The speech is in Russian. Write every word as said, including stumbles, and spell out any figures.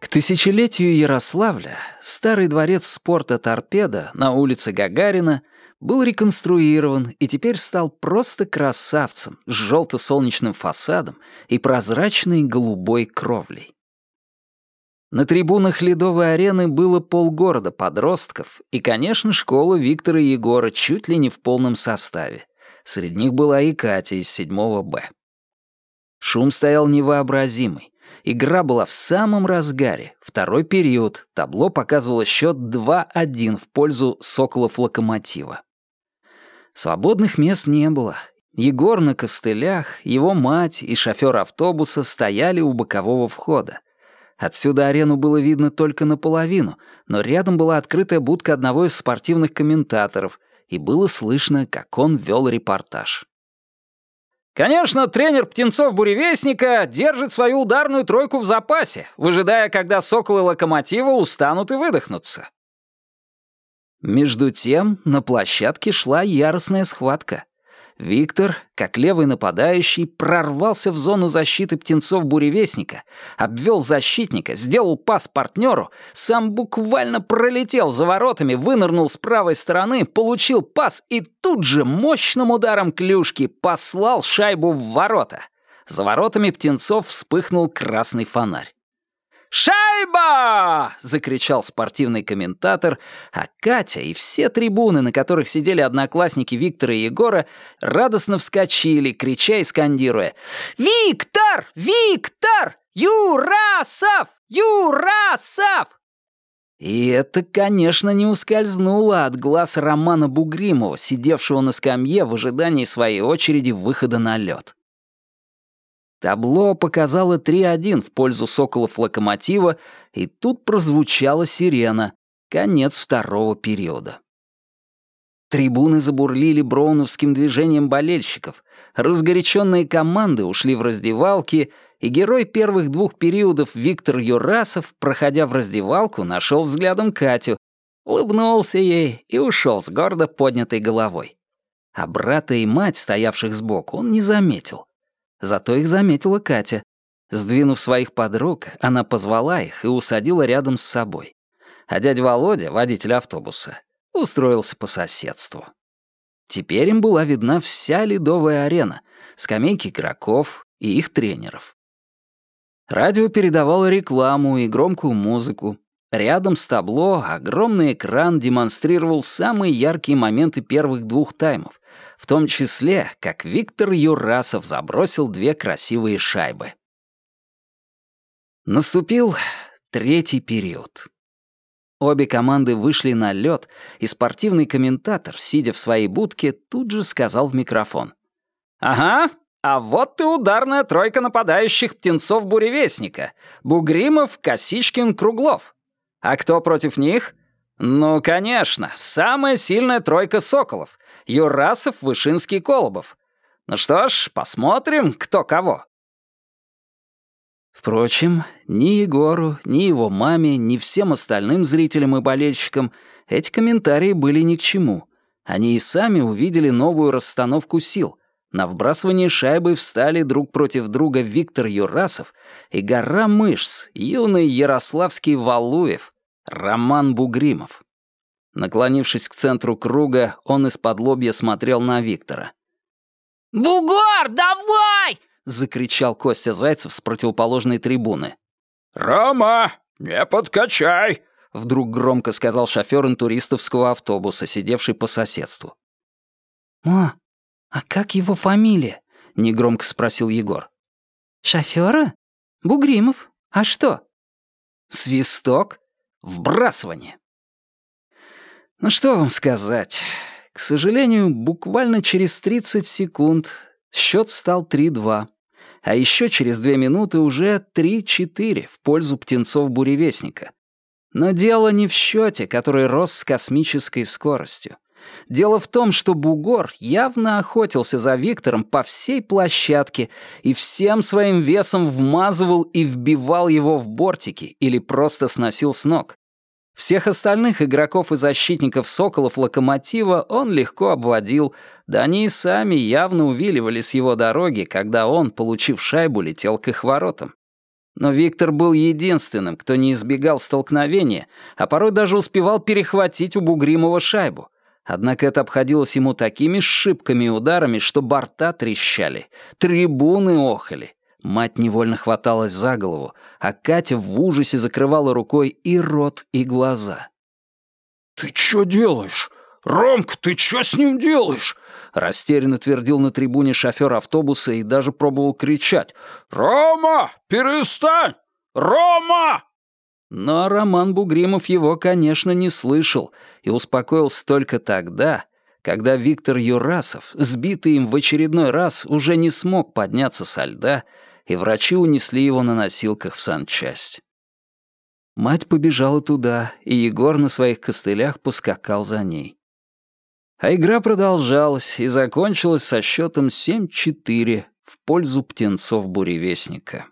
тысячелетию Ярославля старый дворец спорта «Торпедо» на улице Гагарина был реконструирован и теперь стал просто красавцем с желто-солнечным фасадом и прозрачной голубой кровлей. На трибунах Ледовой арены было полгорода подростков и, конечно, школа Виктора и Егора чуть ли не в полном составе. Среди них была и Катя из седьмого Б. Шум стоял невообразимый. Игра была в самом разгаре. Второй период. Табло показывало счет два один в пользу «Соколов-Локомотива». Свободных мест не было. Егор на костылях, его мать и шофёр автобуса стояли у бокового входа. Отсюда арену было видно только наполовину, но рядом была открытая будка одного из спортивных комментаторов, и было слышно, как он вел репортаж. «Конечно, тренер Птенцов-Буревестника держит свою ударную тройку в запасе, выжидая, когда «Соколы» Локомотива устанут и выдохнутся». Между тем на площадке шла яростная схватка. Виктор, как левый нападающий, прорвался в зону защиты Птенцов-Буревестника, обвел защитника, сделал пас партнеру, сам буквально пролетел за воротами, вынырнул с правой стороны, получил пас и тут же мощным ударом клюшки послал шайбу в ворота. За воротами Птенцов вспыхнул красный фонарь. «Шайба!» — закричал спортивный комментатор, а Катя и все трибуны, на которых сидели одноклассники Виктора и Егора, радостно вскочили, крича и скандируя: «Виктор! Виктор! Юрасов! Юрасов!» И это, конечно, не ускользнуло от глаз Романа Бугримова, сидевшего на скамье в ожидании своей очереди выхода на лед. Табло показало три один в пользу «Соколов-Локомотива», и тут прозвучала сирена. Конец второго периода. Трибуны забурлили броуновским движением болельщиков. Разгоряченные команды ушли в раздевалки, и герой первых двух периодов Виктор Юрасов, проходя в раздевалку, нашел взглядом Катю, улыбнулся ей и ушел с гордо поднятой головой. А брата и мать, стоявших сбоку, он не заметил. Зато их заметила Катя. Сдвинув своих подруг, она позвала их и усадила рядом с собой. А дядя Володя, водитель автобуса, устроился по соседству. Теперь им была видна вся Ледовая арена, скамейки игроков и их тренеров. Радио передавало рекламу и громкую музыку. Рядом с табло огромный экран демонстрировал самые яркие моменты первых двух таймов, в том числе, как Виктор Юрасов забросил две красивые шайбы. Наступил третий период. Обе команды вышли на лед, и спортивный комментатор, сидя в своей будке, тут же сказал в микрофон: «Ага, а вот и ударная тройка нападающих Птенцов-Буревестника: Бугримов, Косичкин, Круглов. А кто против них? Ну, конечно, самая сильная тройка Соколов: Юрасов, Вышинский, Колобов. Ну что ж, посмотрим, кто кого». Впрочем, ни Егору, ни его маме, ни всем остальным зрителям и болельщикам эти комментарии были ни к чему. Они и сами увидели новую расстановку сил. На вбрасывание шайбы встали друг против друга Виктор Юрасов и гора мышц, юный ярославский Валуев, Роман Бугримов. Наклонившись к центру круга, он из-под лобья смотрел на Виктора. «Бугор, давай!» — закричал Костя Зайцев с противоположной трибуны. «Рома, не подкачай!» — вдруг громко сказал шофёр интуристовского автобуса, сидевший по соседству. «Ма, а как его фамилия?» — негромко спросил Егор. «Шофёра? Бугримов. А что?» «Свисток. Вбрасывание». Ну что вам сказать? К сожалению, буквально через тридцать секунд счет стал три-два, а еще через две минуты уже три-четыре в пользу Птенцов-Буревестника. Но дело не в счете, который рос с космической скоростью. Дело в том, что бугор явно охотился за Виктором по всей площадке и всем своим весом вмазывал и вбивал его в бортики или просто сносил с ног. Всех остальных игроков и защитников «Соколов-Локомотива» он легко обводил, да они и сами явно увиливали с его дороги, когда он, получив шайбу, летел к их воротам. Но Виктор был единственным, кто не избегал столкновения, а порой даже успевал перехватить у Бугримова шайбу. Однако это обходилось ему такими сшибками и ударами, что борта трещали, трибуны охали. Мать невольно хваталась за голову, а Катя в ужасе закрывала рукой и рот, и глаза. «Ты чё делаешь? Ромка, ты чё с ним делаешь?» Растерянно твердил на трибуне шофёр автобуса и даже пробовал кричать: «Рома, перестань! Рома!» Но Роман Бугримов его, конечно, не слышал и успокоился только тогда, когда Виктор Юрасов, сбитый им в очередной раз, уже не смог подняться со льда, и врачи унесли его на носилках в санчасть. Мать побежала туда, и Егор на своих костылях поскакал за ней. А игра продолжалась и закончилась со счетом семь четыре в пользу птенцов буревестника.